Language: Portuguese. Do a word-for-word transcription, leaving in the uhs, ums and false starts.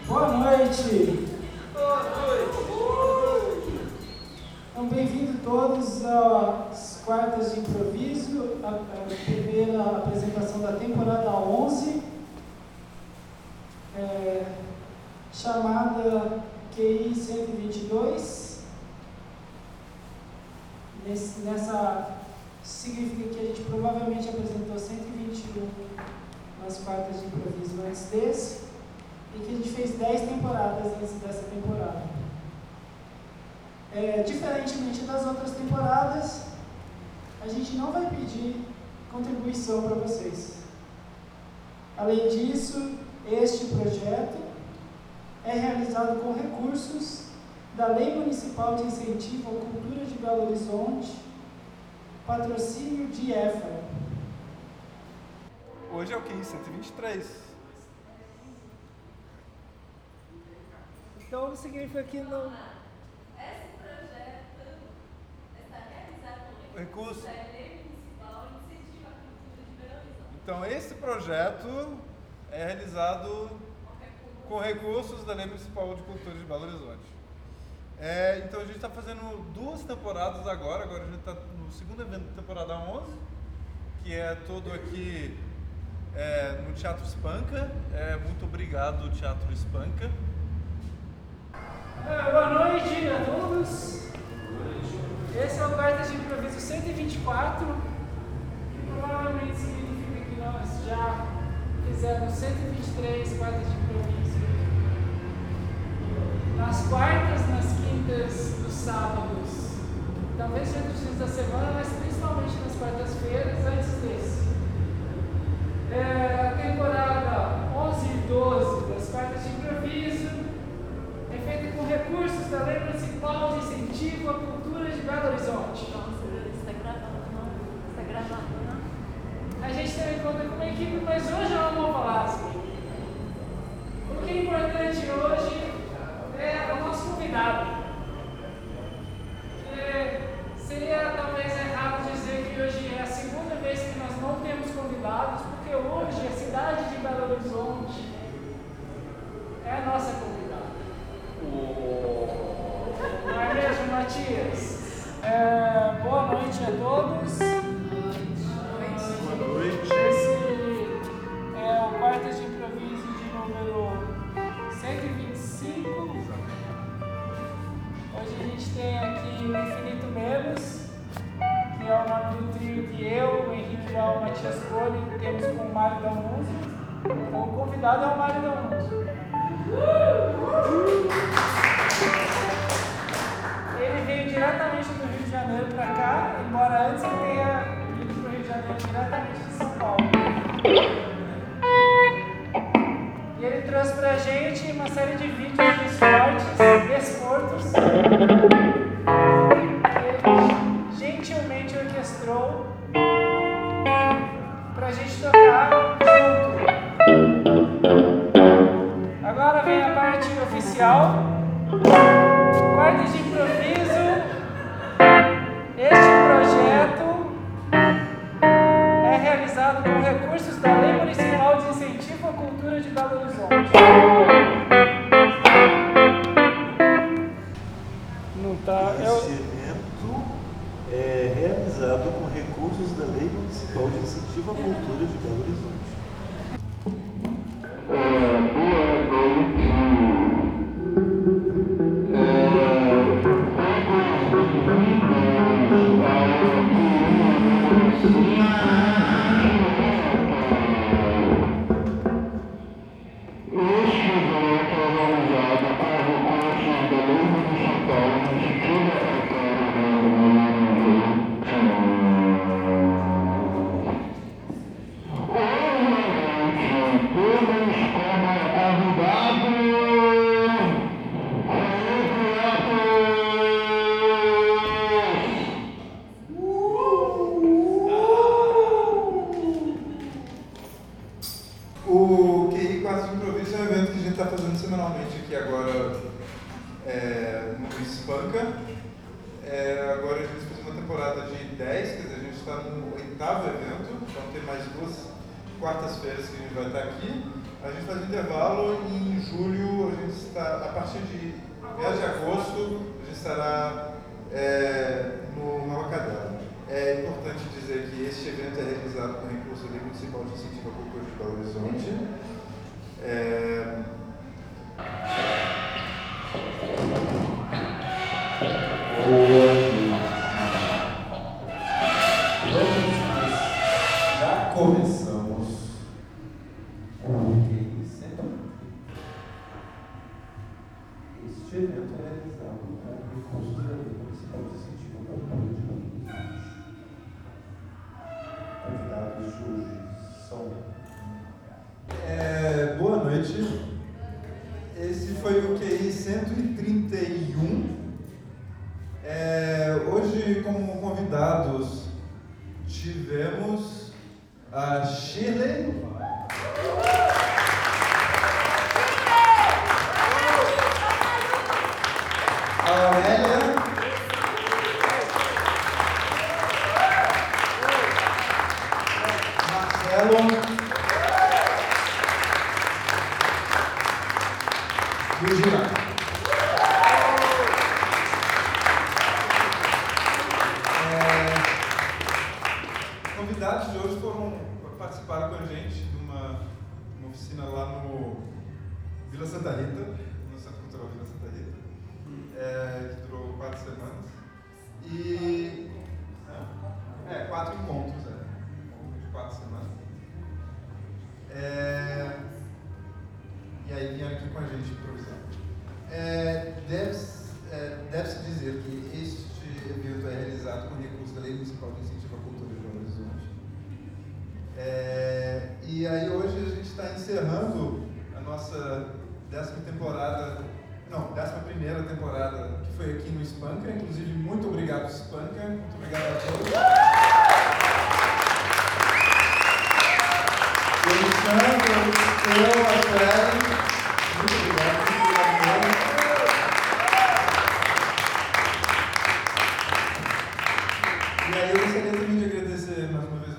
Boa noite! Boa noite! Então, bem-vindos todos às quartas de improviso, a, a primeira apresentação da temporada onze, é, chamada Q I cento e vinte e dois. Nesse, nessa significa que a gente provavelmente apresentou cento e vinte e um nas quartas de improviso antes desse, e que a gente fez dez temporadas antes dessa temporada. É, diferentemente das outras temporadas, a gente não vai pedir contribuição para vocês. Além disso, este projeto é realizado com recursos da Lei Municipal de Incentivo à Cultura de Belo Horizonte, patrocínio de E F A. Hoje é o Q I cento e vinte e três. Então significa que não... Esse projeto está realizado com Recurso. da Lei Municipal de Incentivo à Cultura de Belo Horizonte. Então, esse projeto é realizado com recursos da Lei Municipal de Cultura de Belo Horizonte. É, então, a gente está fazendo duas temporadas agora. Agora a gente está no segundo evento da temporada onze, que é todo aqui é, no Teatro Espanca. É, muito obrigado, Teatro Espanca. É, boa noite a todos. Esse é o Quartas de Improviso cento e vinte e quatro, que provavelmente significa que nós já fizemos cento e vinte e três Quartas de Improviso. Nas quartas, nas quintas, nos sábados, talvez em outros dias da semana, mas principalmente nas quartas-feiras, antes desse. É, a temporada onze e doze das Quartas de Improviso é feita com recursos da Lei Municipal de Incentivo à Cultura de Belo Horizonte. Nossa, está gravando, não? Está gravando, não? A gente tem em conta como equipe, mas hoje não vamos falar assim. O que é importante hoje é o nosso convidado. É, seria talvez errado dizer que hoje é a segunda vez que nós não temos convidados, porque hoje a cidade de Belo Horizonte é a nossa convidada. Não é mesmo, Matias? É, boa noite a todos. Boa noite. Esse é o Quartas de Improviso de número cento e vinte e cinco. Hoje a gente tem aqui o Infinito Menos, que é o nome do trio que eu, o Henrique Gal e o Matias Cole temos com o Mário Dalmunzo. O convidado é o Mário Dalmunzo. Ele veio diretamente do Rio de Janeiro para cá, embora antes ele tenha vindo para o Rio de Janeiro diretamente de São Paulo. E ele trouxe para a gente uma série de vídeos de esportes, desportos, que ele gentilmente orquestrou para a gente tocar junto. Agora vem a parte oficial. Quartas de Improviso. Este projeto é realizado com recursos da Lei Municipal de Incentivo à Cultura de Belo Horizonte. Não tá. Eu... Esse evento é realizado com recursos da Lei Municipal de Incentivo à Cultura de Belo Horizonte. O Q I Quartas de Improviso é um evento que a gente está fazendo semanalmente aqui agora é, no Espanca. É, agora a gente fez uma temporada de dez, quer dizer, a gente está no oitavo evento, então tem mais duas quartas-feiras que a gente vai estar aqui. A gente faz um intervalo e em julho a partir de mês de agosto, a gente estará é, no Nova Cadela. É importante dizer que este evento é realizado com recurso da Lei Municipal de Incentivo à Cultura de Belo Horizonte. É... Já começamos com o Q I cento e trinta. Este evento é realizado com recursos da Lei Municipal de Incentivo à Cultura de Belo Horizonte. Convidados de hoje são. É, boa noite. Esse foi o Q I cento e trinta e um. É, hoje, como convidados, tivemos a Shirley, a Aurélia, Marcelo e o Gilmar. Convidados de hoje foram participaram com a gente de uma, uma oficina lá no Vila Santa Rita, no Centro Cultural Vila Santa Rita, é, que durou quatro semanas. E. É, quatro encontros, é. De quatro semanas. É, e aí vieram aqui com a gente improvisar. É, deve-se é, deve-se dizer que este evento é realizado com recurso da Lei Municipal de Incentivo à Cultura de Belo Horizonte. É, e aí hoje a gente está encerrando a nossa décima temporada, não, décima primeira temporada, que foi aqui no Spanca. Inclusive, muito obrigado, Spanca. Muito obrigado a todos. Eu, eu,